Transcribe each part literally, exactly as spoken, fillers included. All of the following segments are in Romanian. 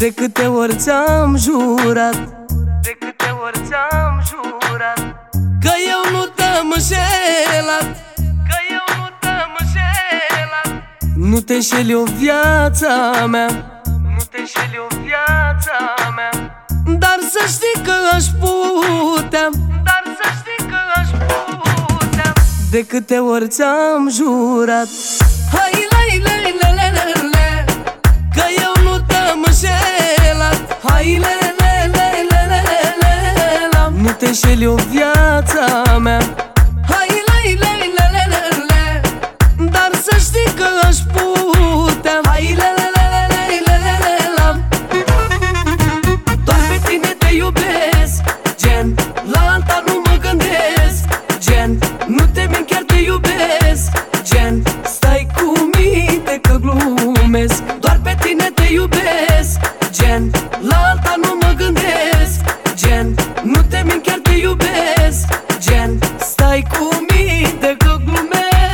De câte ori ți-am jurat, de câte ori ți-am jurat că eu nu te-am înșelat, că eu nu te-am înșelat. Nu te înșeli o viața mea, nu te înșeli o viața mea. Dar să știi că aș putea, dar să știi că aș putea. De câte ori ți-am jurat, hai lai lai lai lai lai lai, că eu nu te-am înșelat, hai lai lai lai lai lai lai lai. Nu te înșeli o viața mea, hai lai lai lai lai lai lai. Dar să știi că aș putea, hai lai lai lai lai lai lai lai lai. Doar pe tine te iubesc, gen, la alta nu mă gândesc, gen, nu te mint, chiar te iubesc, gen, stai cu minte că glumesc. Doar pe tine te iubesc, gen, la alta nu mă gândesc, gen, nu te mint, chiar te iubesc, gen, stai cu minte că glumesc.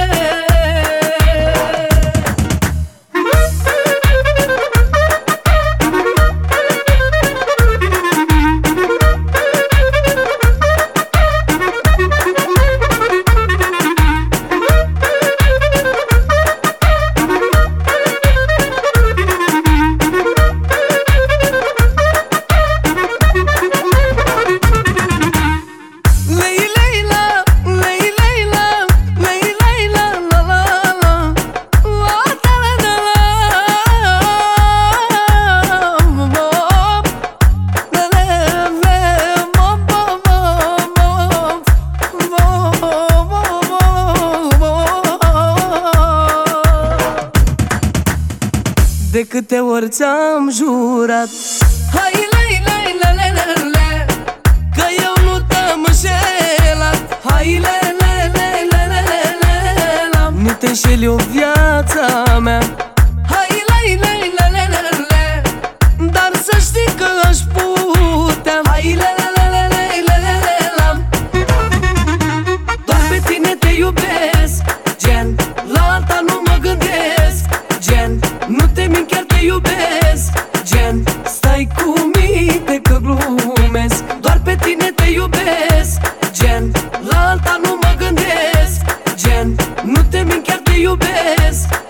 De câte ori ți-am jurat, hai lai lai lai lai lai lai, că eu nu te-am înșelat, hai lai lai lai lai lai lai lai. Nu te înșeli o viața mea, hai lai lai lai lai lai lai. Dar să știi că aș putea, hai lai lai lai lai lai lai lai lai. Doar pe tine te iubesc, gen, la alta nu mă gândesc, gen, nu te mint, chiar te iubesc, gen, stai cu minte că glumesc. Doar pe tine te iubesc, gen, la alta nu mă gândesc, gen, nu te mint, chiar te iubesc,